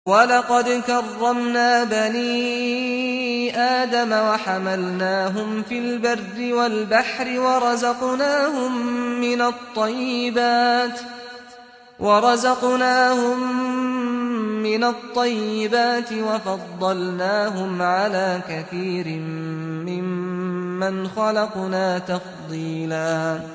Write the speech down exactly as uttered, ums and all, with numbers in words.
وَلَقَدْ كَرَّمْنَا بَنِي آدَمَ وَحَمَلْنَاهُمْ فِي الْبَرِّ وَالْبَحْرِ وَرَزَقْنَاهُم مِّنَ الطَّيِّبَاتِ وَفَضَّلْنَاهُمْ عَلَىٰ كَثِيرٍ مِّمَّنْ خَلَقْنَا تَفْضِيلًا